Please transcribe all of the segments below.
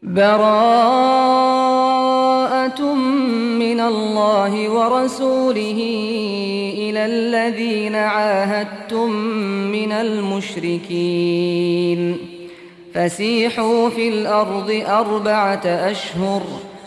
براءة من الله ورسوله إلى الذين عاهدتم من المشركين فسيحوا في الأرض 4 أشهر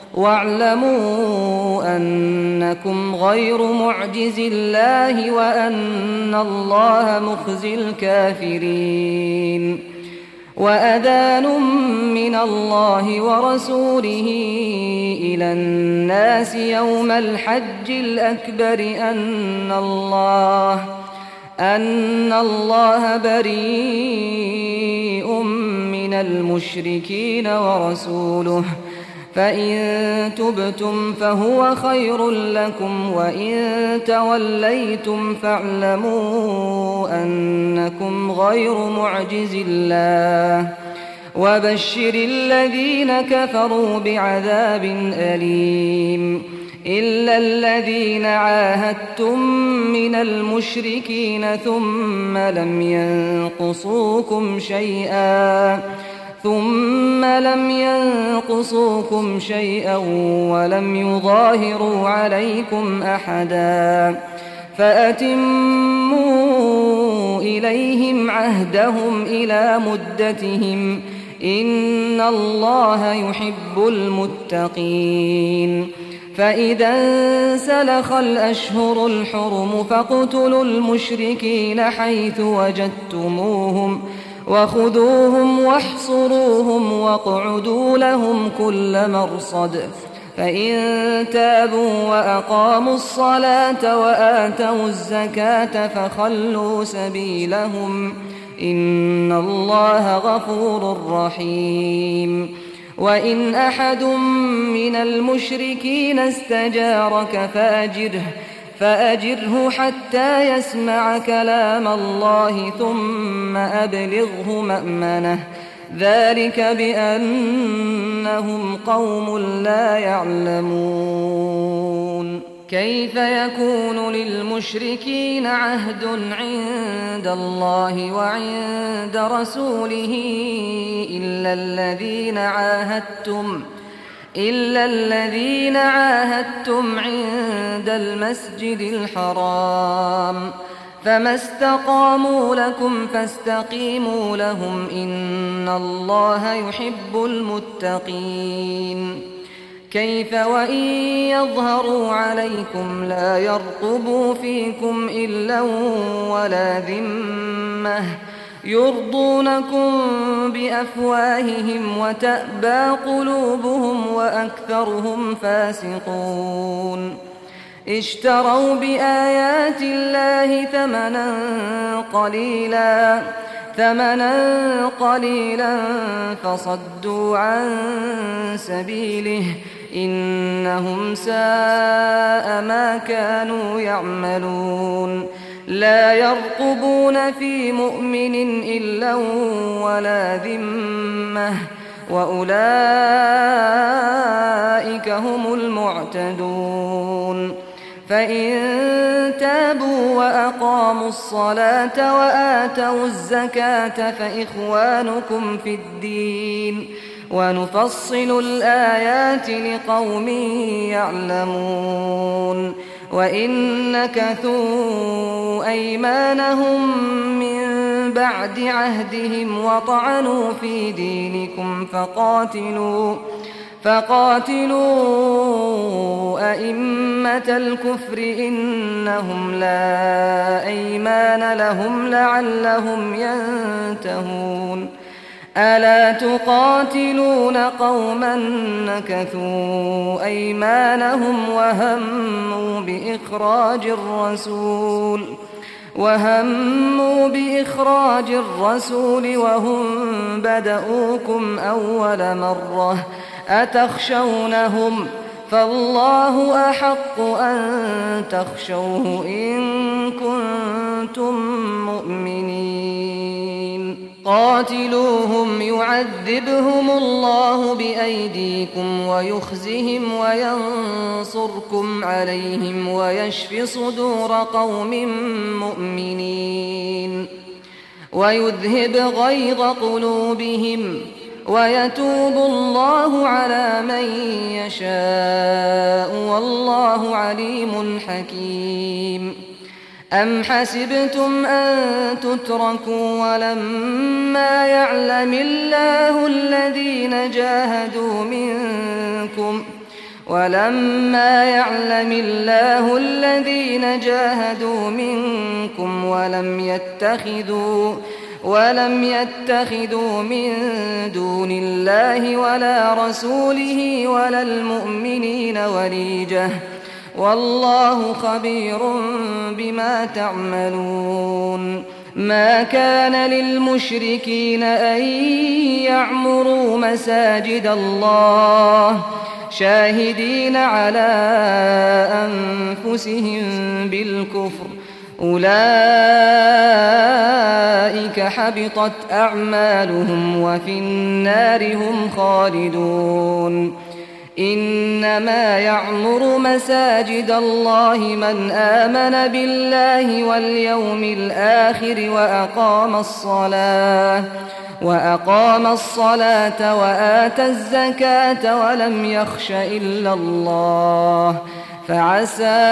واعلموا أنكم غير معجز الله وأن الله مخزي الكافرين وأذان من الله ورسوله إلى الناس يوم الحج الأكبر أن الله بريء من المشركين ورسوله فإن تبتم فهو خير لكم وإن توليتم فاعلموا أنكم غير معجز الله وبشر الذين كفروا بعذاب أليم إلا الذين عاهدتم من المشركين ثم لم ينقصوكم شيئا ولم يظاهروا عليكم أحدا فأتموا إليهم عهدهم إلى مدتهم إن الله يحب المتقين فإذا انسلخ الأشهر الحرم فاقتلوا المشركين حيث وجدتموهم وخذوهم واحصروهم واقعدوا لهم كل مرصد فإن تابوا وأقاموا الصلاة وآتوا الزكاة فخلوا سبيلهم إن الله غفور رحيم وإن أحد من المشركين استجارك فأجره حتى يسمع كلام الله ثم أبلغه مأمنه ذلك بأنهم قوم لا يعلمون كيف يكون للمشركين عهد عند الله وعند رسوله إلا الذين عاهدتم عند المسجد الحرام فما استقاموا لكم فاستقيموا لهم إن الله يحب المتقين كيف وإن يظهروا عليكم لا يرقبوا فيكم إلا ولا ذمة يرضونكم بأفواههم وتأبى قلوبهم وأكثرهم فاسقون اشتروا بآيات الله ثمنا قليلا فصدوا عن سبيله إنهم ساء ما كانوا يعملون لا يرقبون في مؤمن إلا ولا ذمة وأولئك هم المعتدون فإن تابوا وأقاموا الصلاة وآتوا الزكاة فإخوانكم في الدين ونفصل الآيات لقوم يعلمون وإن نكثوا أيمانهم من بعد عهدهم وطعنوا في دينكم فقاتلوا أئمة الكفر إنهم لا أيمان لهم لعلهم ينتهون ألا تقاتلون قوما نكثوا أيمانهم وهموا بإخراج الرسول وهم بدؤوكم أول مرة أتخشونهم فالله أحق أن تخشوه إن كنتم مؤمنين قاتلوهم يعذبهم الله بأيديكم ويخزهم وينصركم عليهم ويشف صدور قوم مؤمنين ويذهب غيظ قلوبهم ويتوب الله يشاء والله عليم حكيم. أم حسبتم أن تتركوا ولما يعلم الله الذين جاهدوا منكم ولم يتخذوا من دون الله ولا رسوله ولا المؤمنين وليجة والله خبير بما تعملون. ما كان للمشركين أن يعمروا مساجد الله شاهدين على أنفسهم بالكفر أولئك حبطت أعمالهم وفي النار هم خالدون. إنما يعمر مساجد الله من آمن بالله واليوم الآخر وأقام الصلاة وآتى الزكاة ولم يخش إلا الله فعسى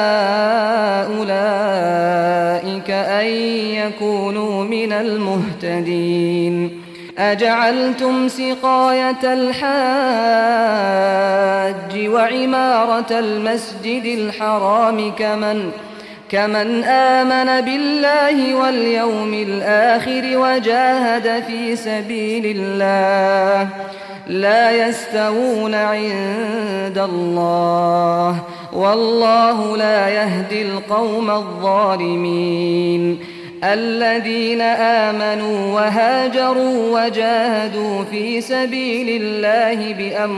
أولئك أن يكونوا من المهتدين. أجعلتم سقاية الحاج وعمارة المسجد الحرام كمن آمن بالله واليوم الآخر وجاهد في سبيل الله لا يستوون عند الله والله لا يهدي القوم الظالمين. الذين آمنوا وهاجروا وجاهدوا في سبيل الله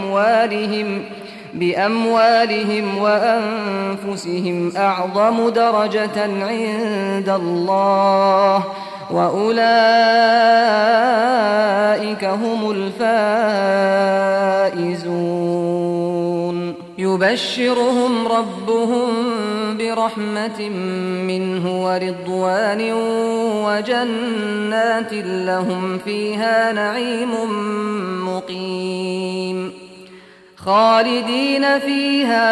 بأموالهم وأنفسهم أعظم درجة عند الله وأولئك هم الفائزون. يبشرهم ربهم برحمة منه ورضوان وجنات لهم فيها نعيم مقيم خالدين فيها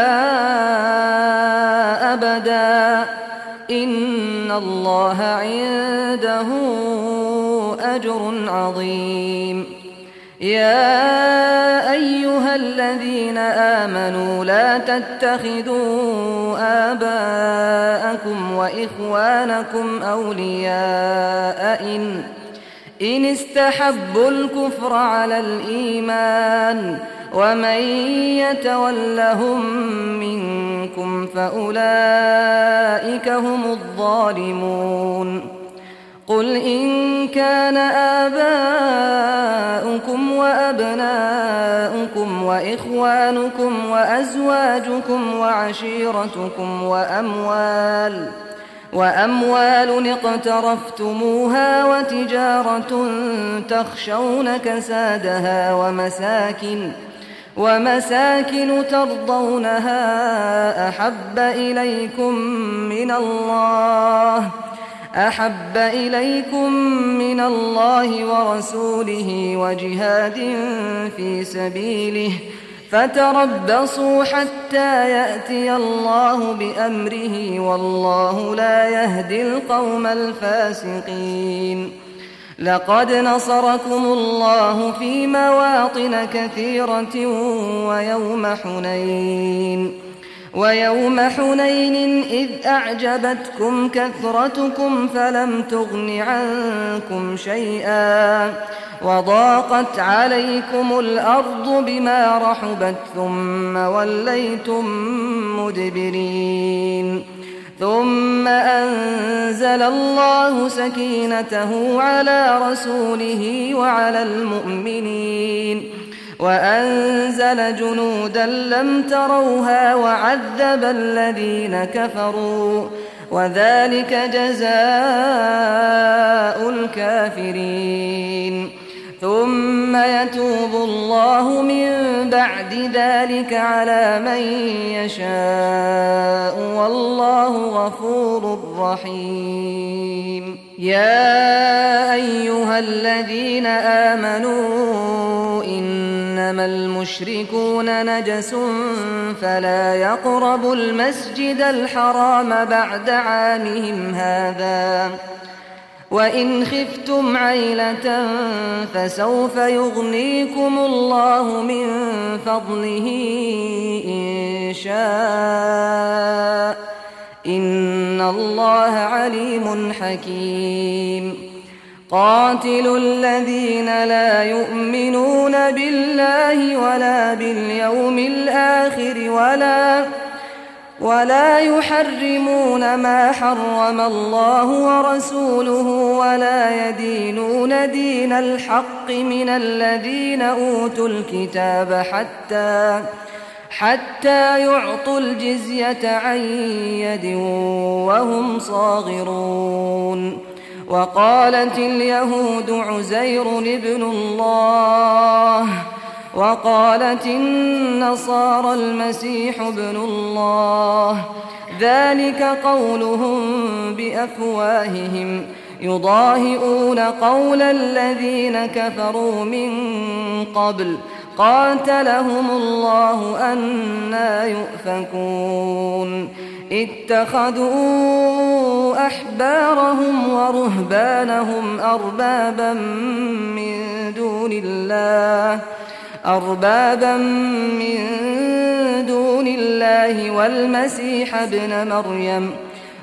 أبدا إن الله عنده أجر عظيم. يا أيها الذين آمنوا لا تتخذوا آباءكم وإخوانكم أولياء إن استحبوا الكفر على الإيمان ومن يتولهم منكم فأولئك هم الظالمون. قل إن كان آباؤكم وأبناؤكم وإخوانكم وأزواجكم وعشيرتكم وأموال اقترفتموها وتجارة تخشون كسادها ومساكن ترضونها أحب إليكم من الله ورسوله وجهاد في سبيله فتربصوا حتى يأتي الله بأمره والله لا يهدي القوم الفاسقين. لقد نصركم الله في مواطن كثيرة ويوم حنين إذ أعجبتكم كثرتكم فلم تغن عنكم شيئا وضاقت عليكم الأرض بما رحبت ثم وليتم مدبرين. ثم أنزل الله سكينته على رسوله وعلى المؤمنين وأنزل جنودا لم تروها وعذب الذين كفروا وذلك جزاء الكافرين. ثم يتوب الله من بعد ذلك على من يشاء والله غفور رحيم. يا أيها الذين آمنوا إن إنما المشركون نجس فلا يقربوا المسجد الحرام بعد عامهم هذا وإن خفتم عيلة فسوف يغنيكم الله من فضله إن شاء إن الله عليم حكيم قاتلوا الذين لا يؤمنون بالله ولا باليوم الآخر ولا يحرمون ما حرم الله ورسوله ولا يدينون دين الحق من الذين أوتوا الكتاب حتى يعطوا الجزية عن يد وهم صاغرون وقالت اليهود عزير ابن الله وقالت النصارى المسيح ابن الله ذلك قولهم بأفواههم يضاهئون قول الذين كفروا من قبل قاتلهم الله أنى يؤفكون اتخذوا أحبارهم ورهبانهم أربابا من دون الله والمسيح ابن مريم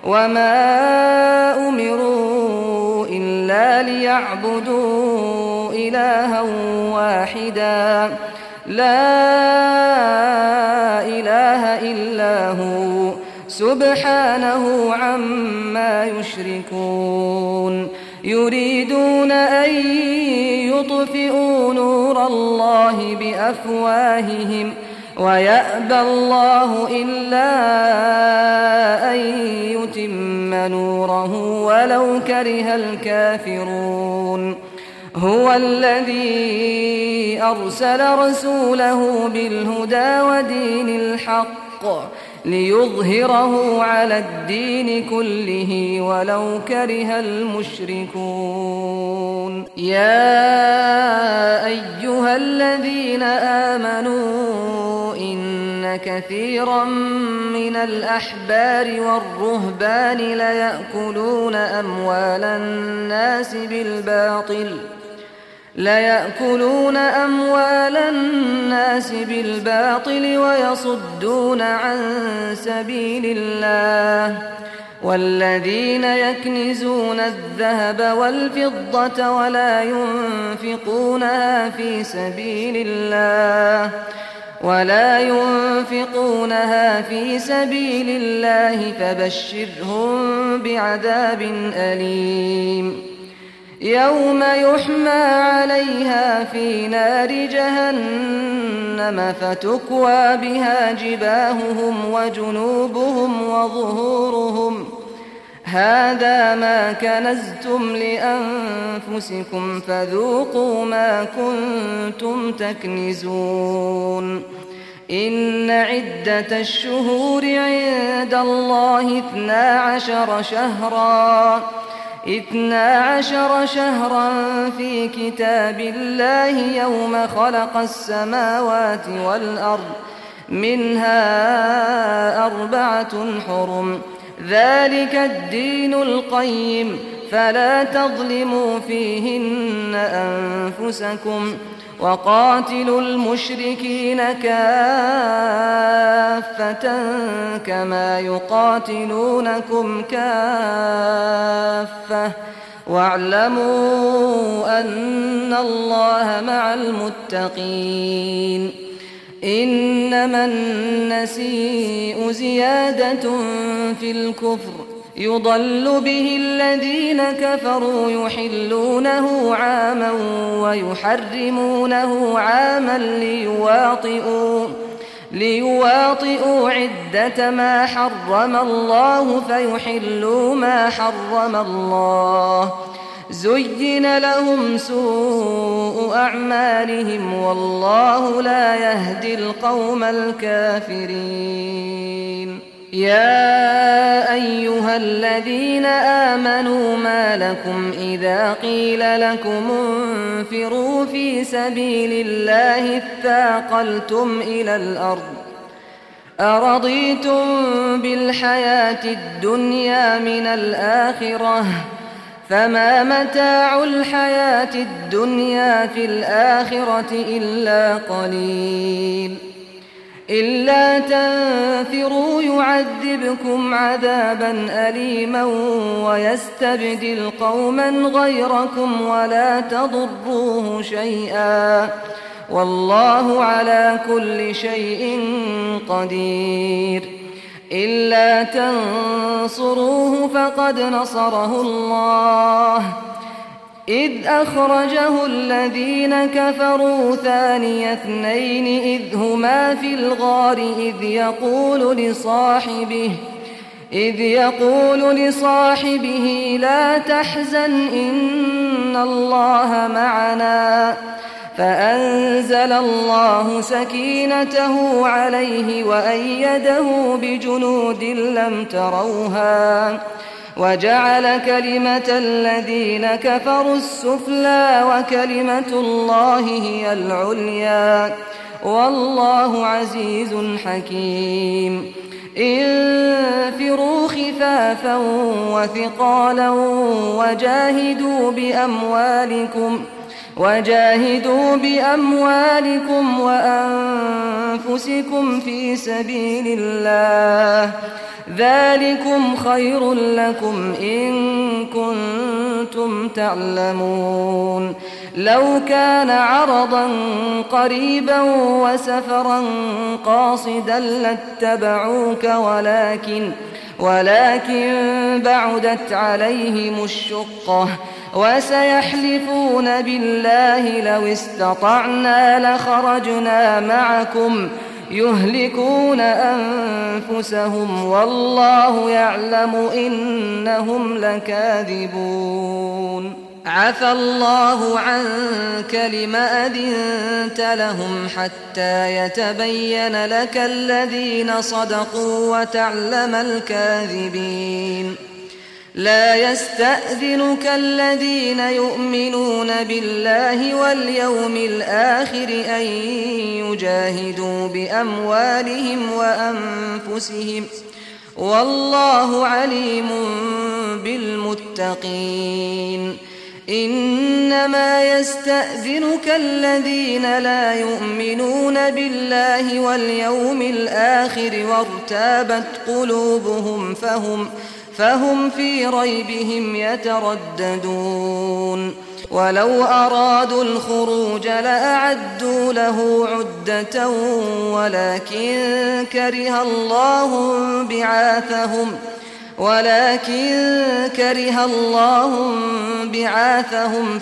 وما أمروا إلا ليعبدوا إلها واحدا لا إله إلا هو سبحانه عما يشركون يريدون أن يطفئوا نور الله بأفواههم ويأبى الله إلا أن يتم نوره ولو كره الكافرون هو الذي أرسل رسوله بالهدى ودين الحق ليظهره على الدين كله ولو كره المشركون يا أيها الذين آمنوا إن كثيرا من الأحبار والرهبان ليأكلون أموال الناس بالباطل ويصدون عن سبيل الله والذين يكنزون الذهب والفضة ولا ينفقونها في سبيل الله فبشرهم بعذاب أليم يوم يحمى عليها في نار جهنم فتكوى بها جباههم وجنوبهم وظهورهم هذا ما كنزتم لأنفسكم فذوقوا ما كنتم تكنزون إن عدة الشهور عند الله 12 شهرا في كتاب الله يوم خلق السماوات والأرض منها 4 حرم ذلك الدين القيم فلا تظلموا فيهن أنفسكم وقاتلوا المشركين كافة كما يقاتلونكم كافة واعلموا أن الله مع المتقين إنما النسيء زيادة في الكفر يضل به الذين كفروا يحلونه عاما ويحرمونه عاما ليواطئوا عدة ما حرم الله فيحلوا ما حرم الله زين لهم سوء أعمالهم والله لا يهدي القوم الكافرين يا أيها الذين آمنوا ما لكم إذا قيل لكم انفروا في سبيل الله اثاقلتم إلى الأرض أرضيتم بالحياة الدنيا من الآخرة فما متاع الحياة الدنيا في الآخرة إلا قليل إلا تنفروا يعذبكم عذابا أليما ويستبدل قوما غيركم ولا تضروه شيئا والله على كل شيء قدير إلا تنصروه فقد نصره الله إذ أخرجه الذين كفروا ثاني اثنين إذ هما في الغار إذ يقول لصاحبه لا تحزن إن الله معنا فأنزل الله سكينته عليه وأيده بجنود لم تروها وجعل كلمة الذين كفروا السفلى وكلمة الله هي العليا والله عزيز حكيم انفروا خفافا وثقالا وجاهدوا بأموالكم وأنفسكم في سبيل الله ذلكم خير لكم إن كنتم تعلمون لو كان عرضا قريبا وسفرا قاصدا لاتبعوك ولكن بعدت عليهم الشقة وسيحلفون بالله لو استطعنا لخرجنا معكم يهلكون أنفسهم والله يعلم إنهم لكاذبون عفى الله عنك لما أذنت لهم حتى يتبين لك الذين صدقوا وتعلم الكاذبين لا يستأذنك الذين يؤمنون بالله واليوم الآخر أن يجاهدوا بأموالهم وأنفسهم والله عليم بالمتقين إنما يستأذنك الذين لا يؤمنون بالله واليوم الآخر وارتابت قلوبهم فهم في ريبهم يترددون ولو أرادوا الخروج لأعدوا له عدة ولكن كره الله بعاثهم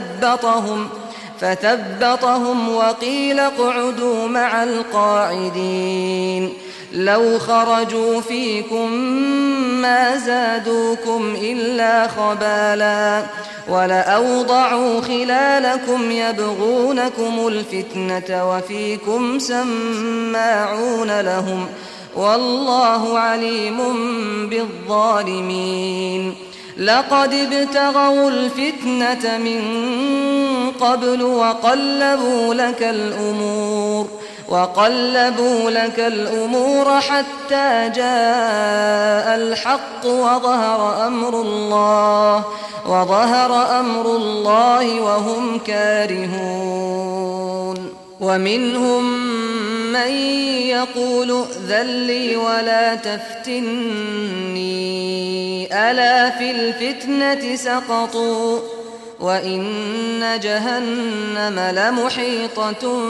فثبطهم وقيل اقعدوا مع القاعدين لو خرجوا فيكم ما زادوكم إلا خبالا ولأوضعوا خلالكم يبغونكم الفتنة وفيكم سماعون لهم والله عليم بالظالمين لقد ابتغوا الفتنة من قبل وقلبوا لك الأمور حتى جاء الحق وظهر أمر الله وهم كارهون ومنهم من يقول ائذن لي ولا تفتني ألا في الفتنة سقطوا وإن جهنم لمحيطة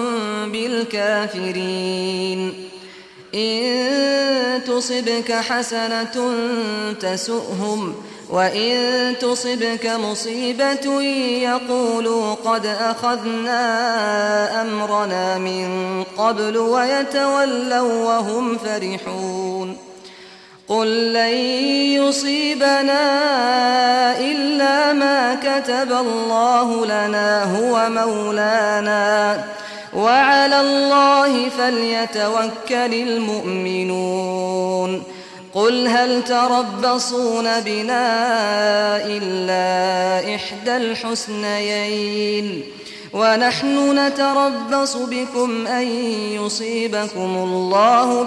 بالكافرين إن تصبك حسنة تسؤهم وإن تصبك مصيبة يقولوا قد أخذنا أمرنا من قبل ويتولوا وهم فرحون قل لن يصيبنا إلا ما كتب الله لنا هو مولانا وعلى الله فليتوكل المؤمنون قل هل تربصون بنا إلا إحدى الحسنيين ونحن نتربص بكم أن يصيبكم الله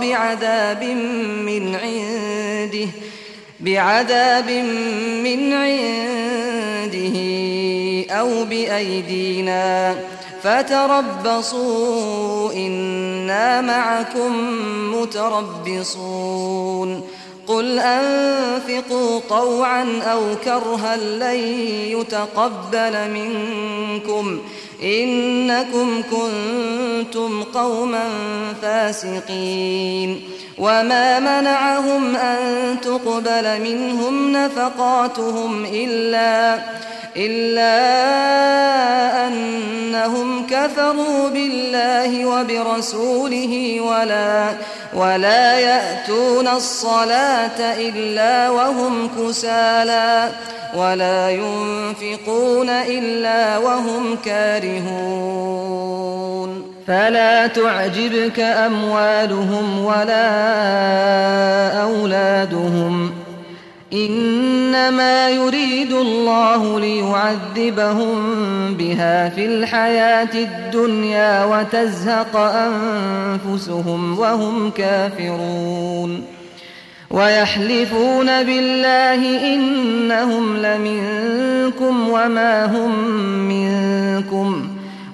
بعذاب من عنده أو بأيدينا فتربصوا إنا معكم متربصون قل أنفقوا طوعا أو كرها لن يتقبل منكم إنكم كنتم قوما فاسقين وما منعهم أن تقبل منهم نفقاتهم إلا أنهم كفروا بالله وبرسوله ولا يأتون الصلاة إلا وهم كسالى ولا ينفقون إلا وهم كارهون فلا تعجبك أموالهم ولا أولادهم إنما يريد الله ليعذبهم بها في الحياة الدنيا وتزهق أنفسهم وهم كافرون ويحلفون بالله إنهم لمنكم وما هم منكم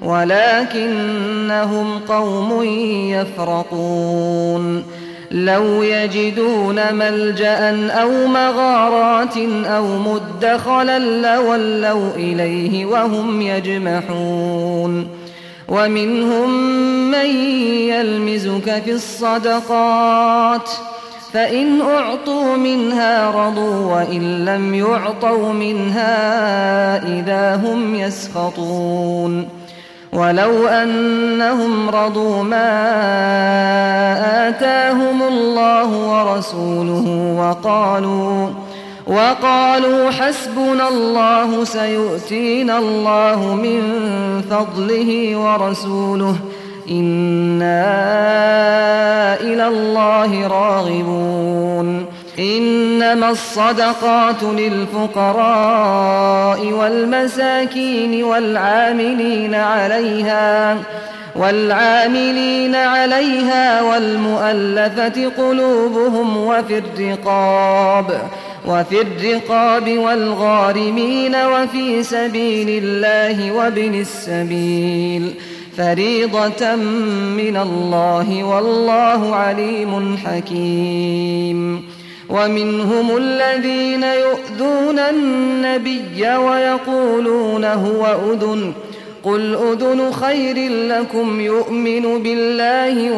ولكنهم قوم يفرقون لو يجدون ملجأ أو مغارات أو مدخلا لولوا إليه وهم يجمحون ومنهم من يلمزك في الصدقات فإن أعطوا منها رضوا وإن لم يعطوا منها إذا هم يسخطون ولو أنهم رضوا ما آتاهم الله ورسوله وقالوا حسبنا الله سيؤتينا الله من فضله ورسوله إنا إلى الله راغبون إنما الصدقات للفقراء والمساكين والعاملين عليها والمؤلفة قلوبهم وفي الرقاب والغارمين وفي سبيل الله وابن السبيل فريضة من الله والله عليم حكيم ومنهم الذين يؤذون النبي ويقولون هو أذن قل أذن خير لكم يؤمن بالله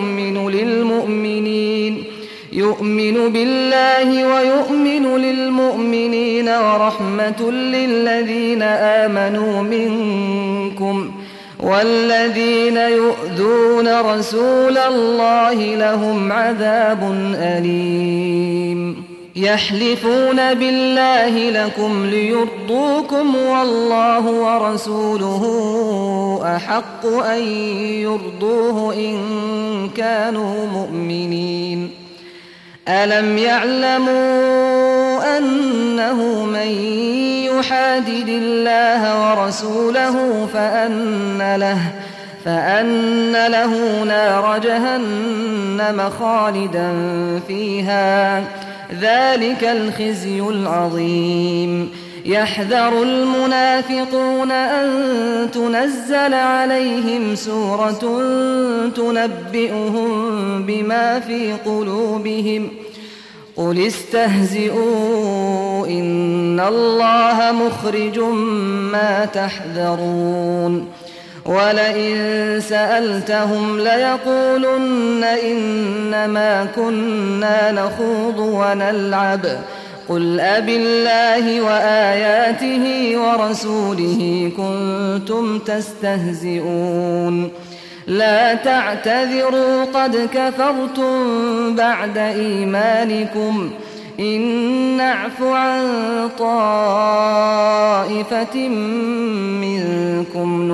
ويؤمن للمؤمنين ورحمة للذين آمنوا منكم والذين يؤذون رسول الله لهم عذاب أليم يحلفون بالله لكم ليرضوكم والله ورسوله أحق أن يرضوه إن كانوا مؤمنين ألم يعلموا أنه من يحادد الله ورسوله فأن له نار جهنم خالدا فيها ذلك الخزي العظيم يحذر المنافقون أن تنزل عليهم سورة تنبئهم بما في قلوبهم قل استهزئوا إن الله مخرج ما تحذرون ولئن سألتهم ليقولن إنما كنا نخوض ونلعب قل أبالله وآياته ورسوله كنتم تستهزئون لا تعتذروا قد كفرتم بعد إيمانكم إن نعف عن طائفة منكم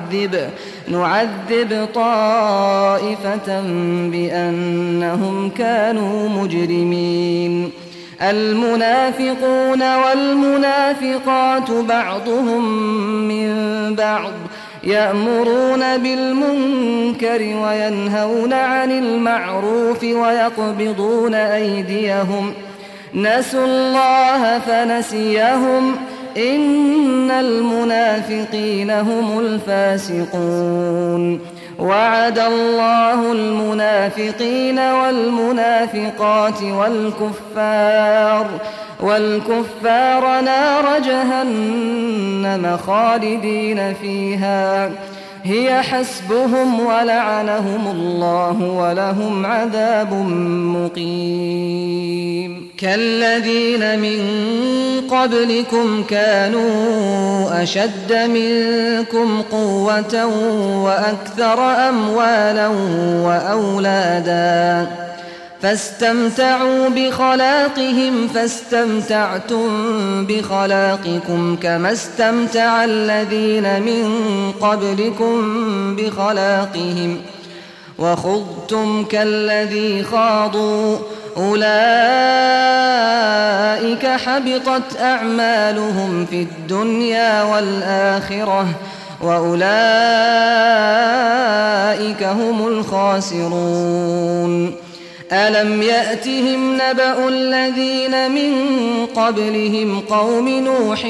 نعذب طائفة بأنهم كانوا مجرمين المنافقون والمنافقات بعضهم من بعض يأمرون بالمنكر وينهون عن المعروف ويقبضون أيديهم نسوا الله فنسيهم إن المنافقين هم الفاسقون وعد الله المنافقين والمنافقات والكفار نار جهنم خالدين فيها هي حسبهم ولعنهم الله ولهم عذاب مقيم كالذين من قبلكم كانوا أشد منكم قوة وأكثر أموالا وأولادا فاستمتعوا بخلاقهم فاستمتعتم بخلاقكم كما استمتع الذين من قبلكم بخلاقهم وخضتم كالذي خاضوا أولئك حبطت أعمالهم في الدنيا والآخرة وأولئك هم الخاسرون ألم يأتهم نبأ الذين من قبلهم قوم نوح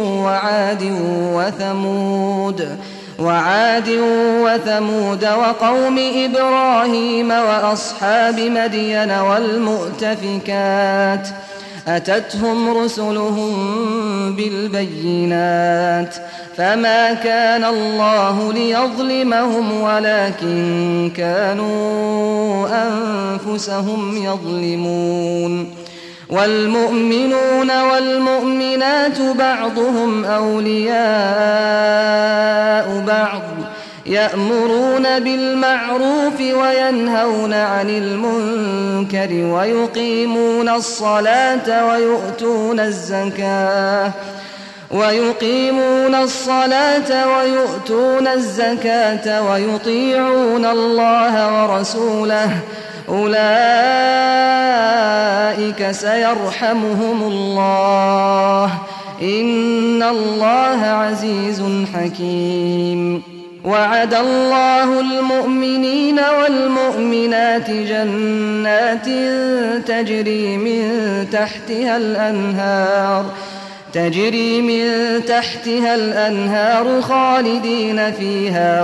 وعاد وثمود وقوم إبراهيم وأصحاب مدين والمؤتفكات أتتهم رسلهم بالبينات فما كان الله ليظلمهم ولكن كانوا أنفسهم يظلمون والمؤمنون والمؤمنات بعضهم أولياء بعض يأمرون بالمعروف وينهون عن المنكر ويقيمون الصلاة ويؤتون الزكاة ويطيعون الله ورسوله أولئك سيرحمهم الله إن الله عزيز حكيم وعد الله المؤمنين والمؤمنات جنات تجري من تحتها الأنهار خالدين فيها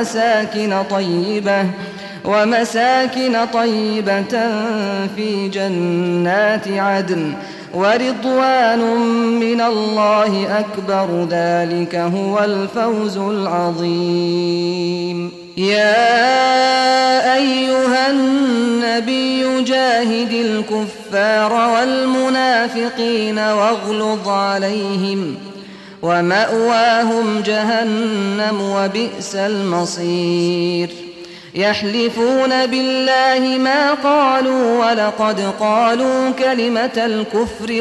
ومساكن طيبة في جنات عدن ورضوان من الله أكبر ذلك هو الفوز العظيم يا أيها النبي جاهد الكفار والمنافقين واغلظ عليهم ومأواهم جهنم وبئس المصير يحلفون بالله ما قالوا ولقد قالوا كلمة الكفر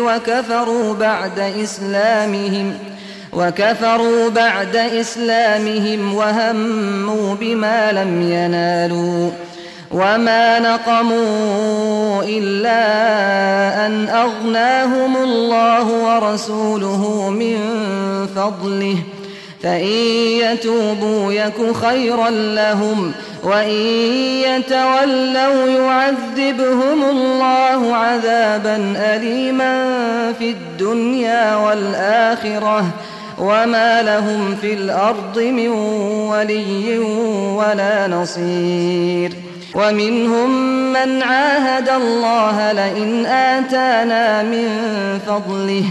وكفروا بعد إسلامهم وهموا بما لم ينالوا وما نقموا إلا أن أغناهم الله ورسوله من فضله فإن يتوبوا يك خيرا لهم وإن يتولوا يعذبهم الله عذابا أليما في الدنيا والآخرة وما لهم في الأرض من ولي ولا نصير ومنهم من عاهد الله لئن آتانا من فضله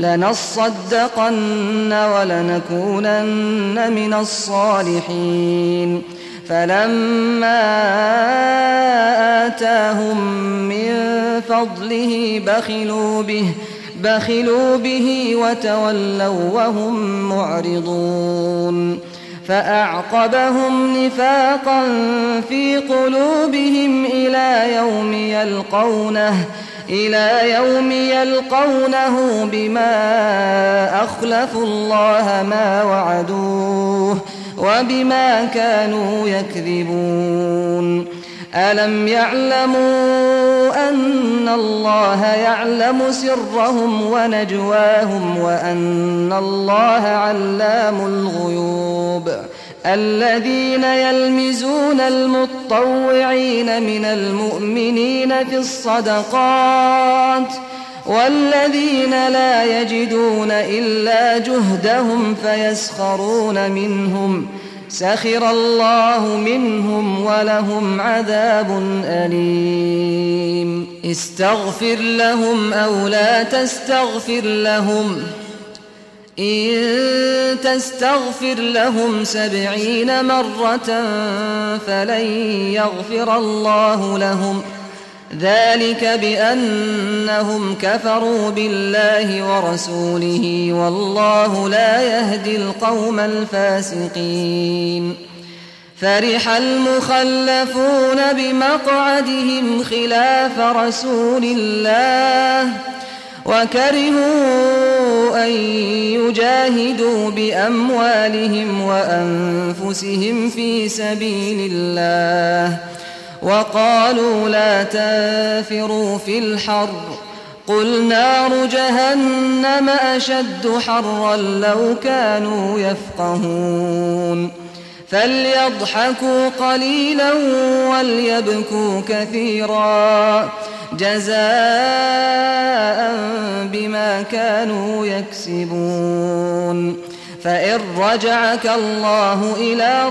لنصدقن ولنكونن من الصالحين فلما آتاهم من فضله بخلوا به وتولوا وهم معرضون فأعقبهم نفاقا في قلوبهم إلى يوم يلقونه إلى يوم يلقونه بما أخلفوا الله ما وعدوه وبما كانوا يكذبون ألم يعلموا أن الله يعلم سرهم ونجواهم وأن الله علام الغيوب الذين يلمزون المطوعين من المؤمنين في الصدقات والذين لا يجدون إلا جهدهم فيسخرون منهم سخر الله منهم ولهم عذاب أليم استغفر لهم أو لا تستغفر لهم إن تستغفر لهم 70 مرة فلن يغفر الله لهم ذلك بأنهم كفروا بالله ورسوله والله لا يهدي القوم الفاسقين فرح المخلفون بمقعدهم خلاف رسول الله وكرهوا أن يجاهدوا بأموالهم وأنفسهم في سبيل الله وقالوا لا تنفروا في الحر قل نار جهنم أشد حرا لو كانوا يفقهون فليضحكوا قليلا وليبكوا كثيرا جزاء بما كانوا يكسبون فإن رجعك الله إلى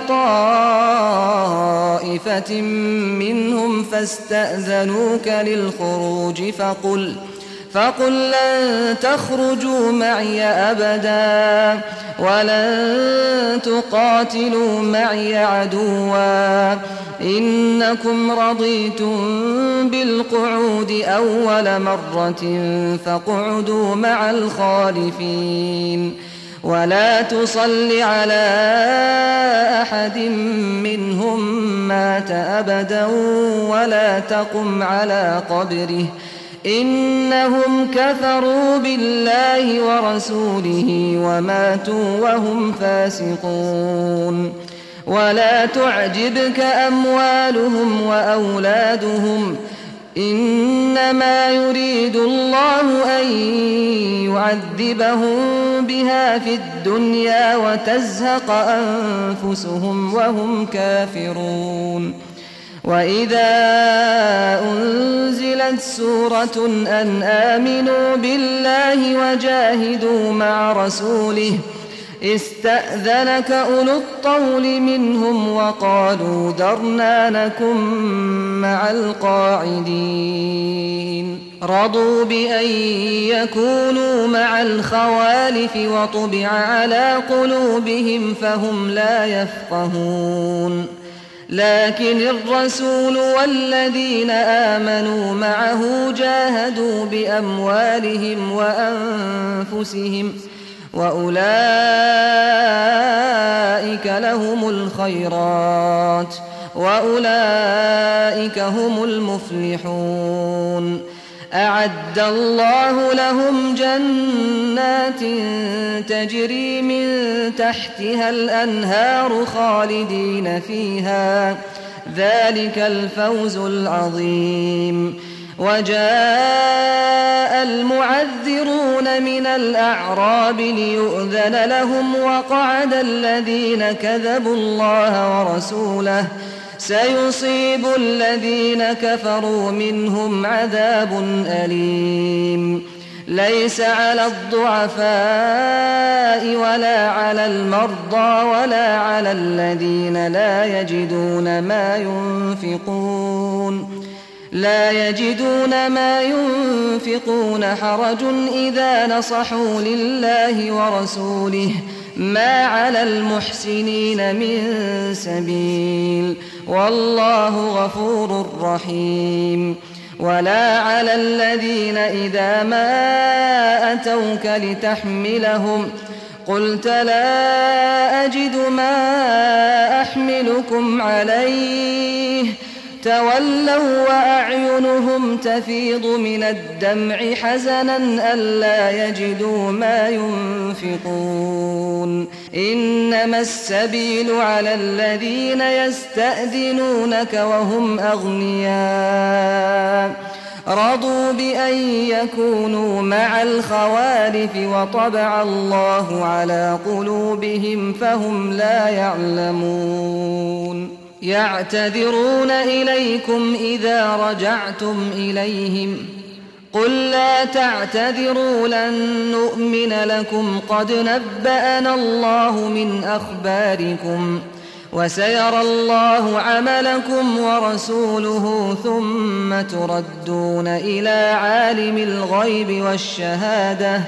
طائفة منهم فاستأذنوك للخروج فقل لن تخرجوا معي أبدا ولن تقاتلوا معي عدوا إنكم رضيتم بالقعود أول مرة فاقعدوا مع الخالفين ولا تصل على أحد منهم مات أبدا ولا تقم على قبره إنهم كفروا بالله ورسوله وماتوا وهم فاسقون ولا تعجبك أموالهم وأولادهم إنما يريد الله أن يعذبهم بها في الدنيا وتزهق أنفسهم وهم كافرون وإذا أنزلت سورة أن آمنوا بالله وجاهدوا مع رسوله استأذنك أولو الطول منهم وقالوا ذرنا نكن مع القاعدين رضوا بأن يكونوا مع الخوالف وطبع على قلوبهم فهم لا يفقهون لكن الرسول والذين آمنوا معه جاهدوا بأموالهم وأنفسهم وأولئك لهم الخيرات وأولئك هم المفلحون أعد الله لهم جنات تجري من تحتها الأنهار خالدين فيها ذلك الفوز العظيم وجاء المعذرون من الأعراب ليؤذن لهم وقعد الذين كذبوا الله ورسوله سيصيب الذين كفروا منهم عذاب أليم ليس على الضعفاء ولا على المرضى ولا على الذين لا يجدون ما ينفقون حرج إذا نصحوا لله ورسوله ما على المحسنين من سبيل والله غفور رحيم ولا على الذين إذا ما أتوك لتحملهم قلت لا أجد ما أحملكم عليه تولوا وأعينهم تفيض من الدمع حزنا ألا يجدوا ما ينفقون إنما السبيل على الذين يستأذنونك وهم أغنياء رضوا بأن يكونوا مع الخوالف وطبع الله على قلوبهم فهم لا يعلمون يعتذرون إليكم إذا رجعتم إليهم قل لا تعتذروا لن نؤمن لكم قد نبأنا الله من أخباركم وسيرى الله عملكم ورسوله ثم تردون إلى عالم الغيب والشهادة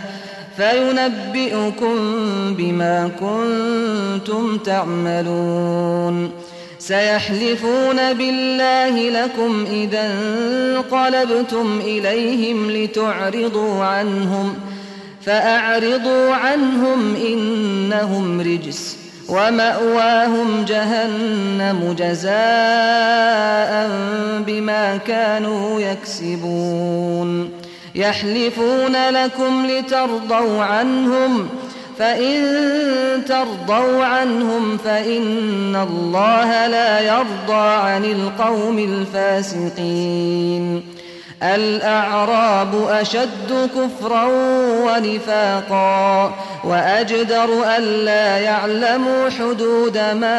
فينبئكم بما كنتم تعملون سيحلفون بالله لكم إذا انقلبتم إليهم لتعرضوا عنهم فأعرضوا عنهم إنهم رجس ومأواهم جهنم جزاء بما كانوا يكسبون يحلفون لكم لترضوا عنهم فإن ترضوا عنهم فإن الله لا يرضى عن القوم الفاسقين الأعراب أشد كفرا ونفاقا وأجدر ألا يعلموا حدود ما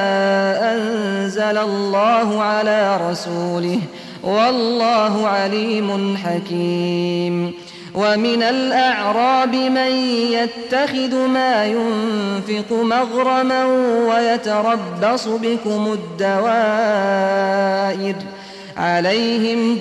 أنزل الله على رسوله والله عليم حكيم ومن الأعراب من يتخذ ما ينفق مغرما ويتربص بكم الدوائر عليهم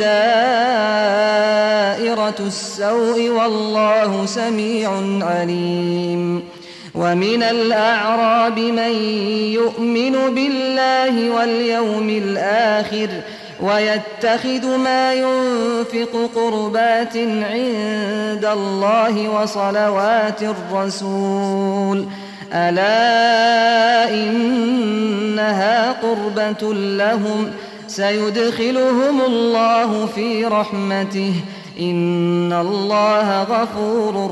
دائرة السوء والله سميع عليم ومن الأعراب من يؤمن بالله واليوم الآخر ويتخذ ما ينفق قربات عند الله وصلوات الرسول ألا إنها قربة لهم سيدخلهم الله في رحمته إن الله غفور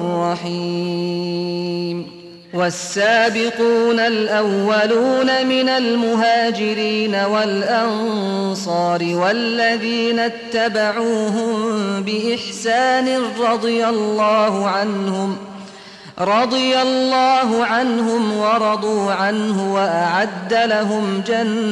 رحيم والسابقون الأولون من المهاجرين والأنصار والذين اتبعوهم بإحسان رضي الله عنهم ورضوا عنه وأعد لهم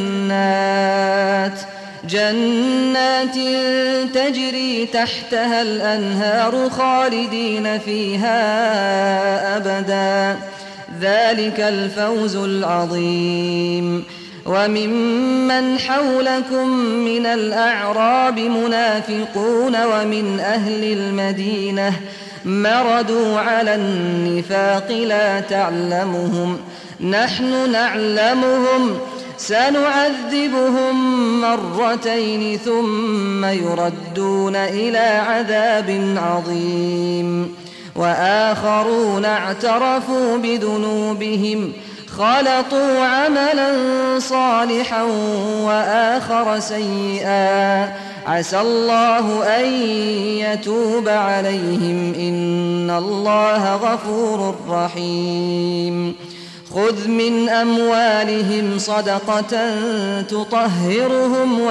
جنات تجري تحتها الأنهار خالدين فيها أبدا ذلك الفوز العظيم وممن حولكم من الأعراب منافقون ومن أهل المدينة مردوا على النفاق لا تعلمهم نحن نعلمهم سنعذبهم مرتين ثم يردون إلى عذاب عظيم وآخرون اعترفوا بذنوبهم خلطوا عملا صالحا وآخر سيئا عسى الله أن يتوب عليهم إن الله غفور رحيم خذ من أموالهم صدقة تطهرهم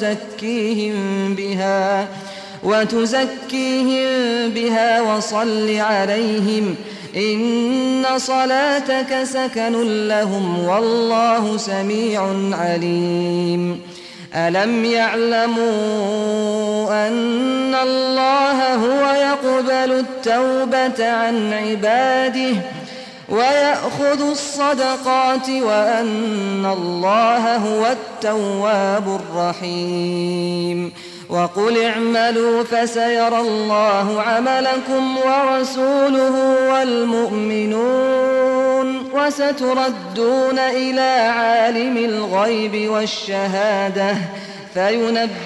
وتزكيهم بها وصل عليهم إن صلاتك سكن لهم والله سميع عليم ألم يعلموا أن الله هو يقبل التوبة عن عباده ويأخذ الصدقات وأن الله هو التواب الرحيم وقل اعملوا فسيرى الله عملكم ورسوله والمؤمنون وستردون إلى عالم الغيب والشهادة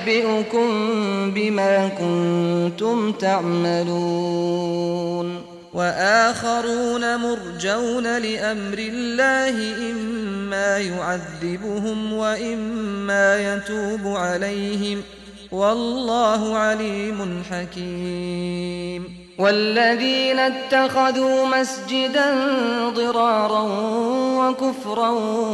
فينبئكم بما كنتم تعملون وآخرون مرجون لأمر الله إما يعذبهم وإما يتوب عليهم والله عليم حكيم. والذين اتخذوا مسجدا ضرارا وكفرا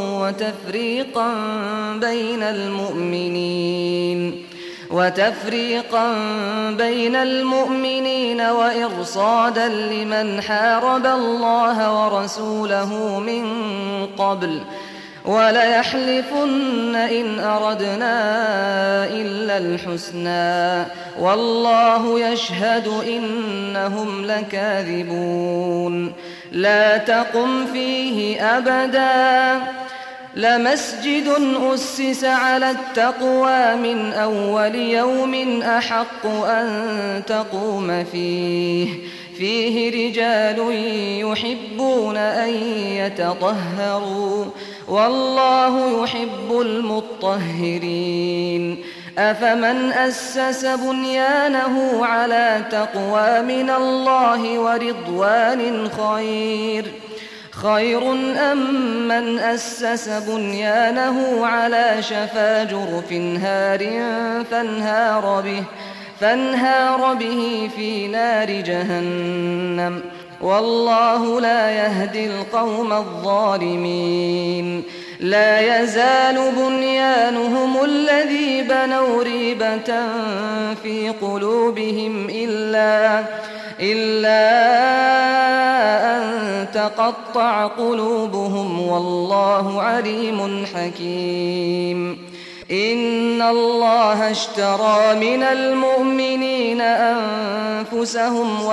وتفريقا بين المؤمنين وإرصادا لمن حارب الله ورسوله من قبل وليحلفن إن أردنا إلا الحسنى والله يشهد إنهم لكاذبون. لا تقم فيه أبدا لمسجد أسس على التقوى من أول يوم أحق أن تقوم فيه رجال يحبون أن يتطهروا والله يحب المطهرين. أفمن أسس بنيانه على تقوى من الله ورضوان خير أم من أسس بنيانه على شفا جرف هار فانهار به في نار جهنم والله لا يهدي القوم الظالمين. لا يزال بنيانهم الذي بنوا ريبة في قلوبهم إلا أن تقطع قلوبهم والله عليم حكيم. إن الله اشترى من المؤمنين أنفسهم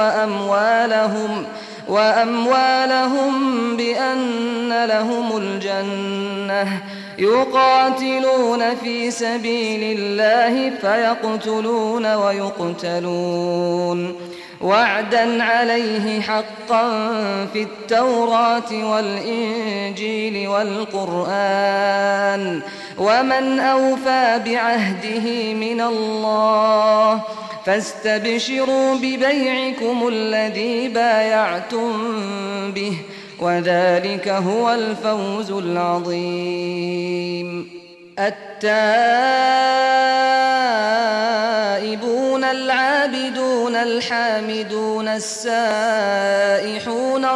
وأموالهم بأن لهم الجنة يقاتلون في سبيل الله فيقتلون ويقتلون وعدا عليه حقا في التوراة والإنجيل والقرآن ومن أوفى بعهده من الله فاستبشروا ببيعكم الذي بايعتم به وذلك هو الفوز العظيم. التائبون العابدون الحامدون السائحون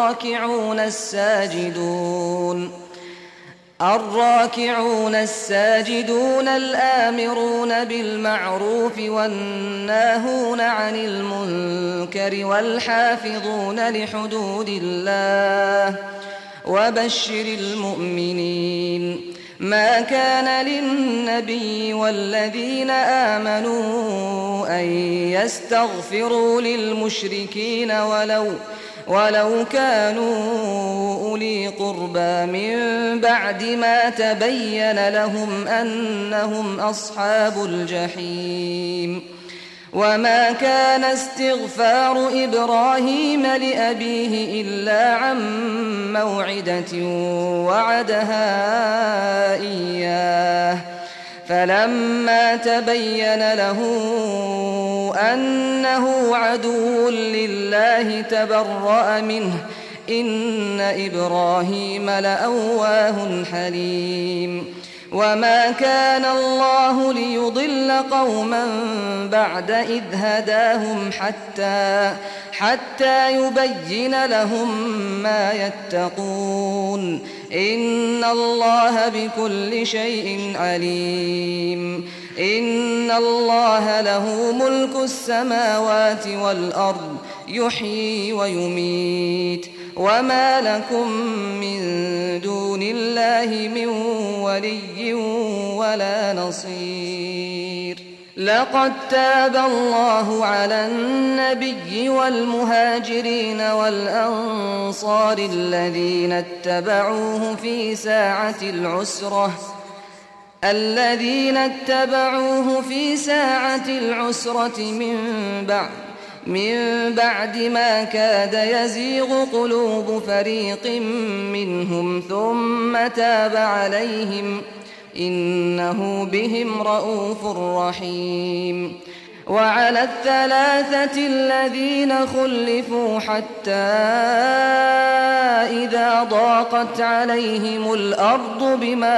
الراكعون الساجدون الآمرون بالمعروف والناهون عن المنكر والحافظون لحدود الله وبشر المؤمنين. ما كان للنبي والذين آمنوا أن يستغفروا للمشركين ولو كانوا أولي قربى من بعد ما تبين لهم أنهم أصحاب الجحيم. وما كان استغفار إبراهيم لأبيه إلا عن موعدة وعدها إياه فلما تبين له أنه عدو لله تبرأ منه إن إبراهيم لأواه حليم. وما كان الله ليضل قوما بعد إذ هداهم حتى يبين لهم ما يتقون إن الله بكل شيء عليم. إن الله له ملك السماوات والأرض يحيي ويميت وما لكم من دون الله من ولي ولا نصير. لقد تاب الله على النبي والمهاجرين والأنصار الذين اتبعوه في ساعة العسرة من بعد ما كاد يزيغ قلوب فريق منهم ثم تاب عليهم إنه بهم رءوف رحيم. وعلى الثلاثة الذين خلفوا حتى إذا ضاقت عليهم الأرض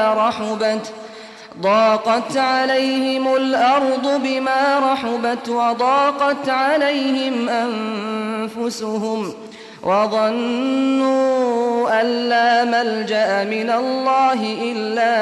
بما رحبت وضاقت عليهم أنفسهم وظنوا أن لا ملجأ من الله إلا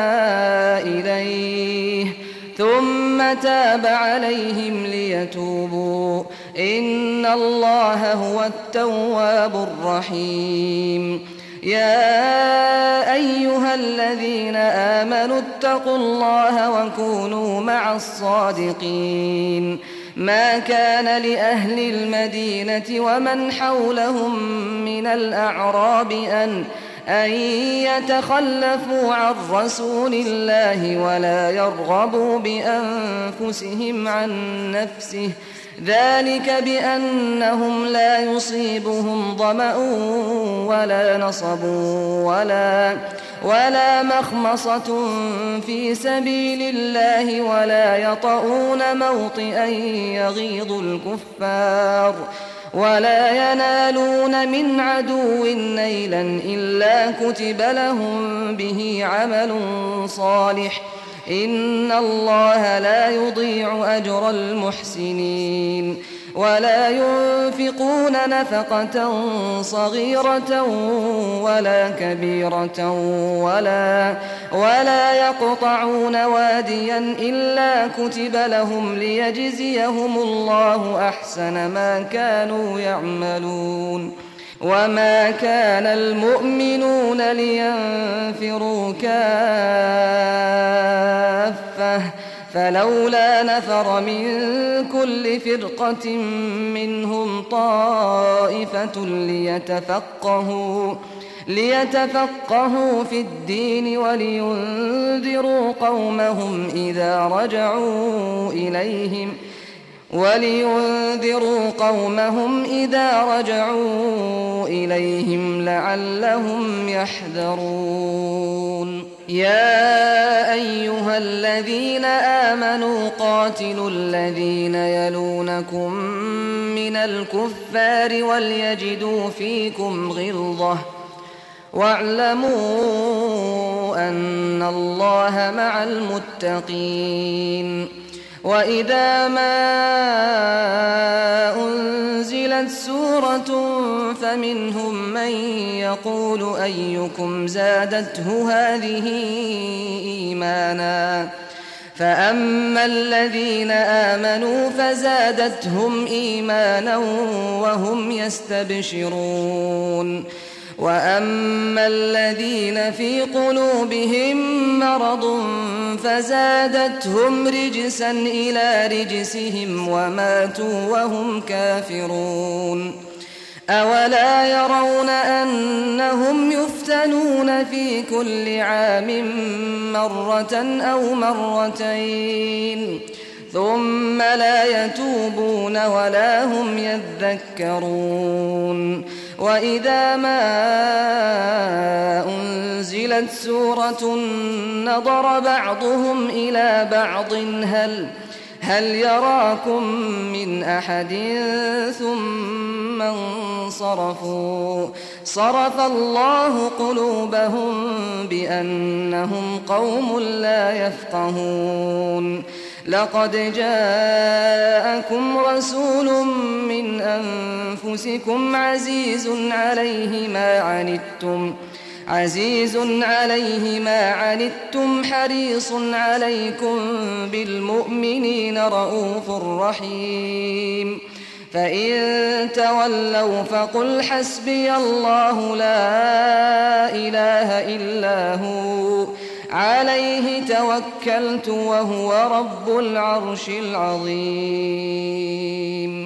إليه ثم تاب عليهم ليتوبوا إن الله هو التواب الرحيم. يا أيها الذين آمنوا اتقوا الله وكونوا مع الصادقين. ما كان لأهل المدينة ومن حولهم من الأعراب أن يتخلفوا عن رسول الله ولا يرغبوا بأنفسهم عن نفسه ذلك بأنهم لا يصيبهم ظمأ ولا نصب ولا مخمصة في سبيل الله ولا يطؤون موطئا يغيظ الكفار ولا ينالون من عدو نيلا إلا كتب لهم به عمل صالح إن الله لا يضيع أجر المحسنين. ولا ينفقون نفقة صغيرة ولا كبيرة ولا يقطعون واديا إلا كتب لهم ليجزيهم الله أحسن ما كانوا يعملون. وما كان المؤمنون لينفروا كافة فلولا نفر من كل فرقة منهم طائفة ليتفقهوا في الدين ولينذروا قومهم إذا رجعوا إليهم لعلهم يحذرون. يا أيها الذين آمنوا قاتلوا الذين يلونكم من الكفار وليجدوا فيكم غلظة واعلموا أن الله مع المتقين. وإذا ما أنزلت سورة فمنهم من يقول أيكم زادته هذه إيمانا فأما الذين آمنوا فزادتهم إيمانا وهم يستبشرون وأما الذين في قلوبهم مرض فزادتهم رجسا إلى رجسهم وماتوا وهم كافرون. أولا يرون أنهم يفتنون في كل عام مرة أو مرتين ثم لا يتوبون ولا هم يذكرون. وإذا ما أنزلت سورة نظر بعضهم إلى بعض هل يراكم من أحد ثم انصرفوا صرف الله قلوبهم بأنهم قوم لا يفقهون. لقد جاءكم رسول من أنفسكم عزيز عليه ما عنتم حريص عليكم بالمؤمنين رؤوف رحيم. فإن تولوا فقل حسبي الله لا إله إلا هو عليه توكلت وهو رب العرش العظيم.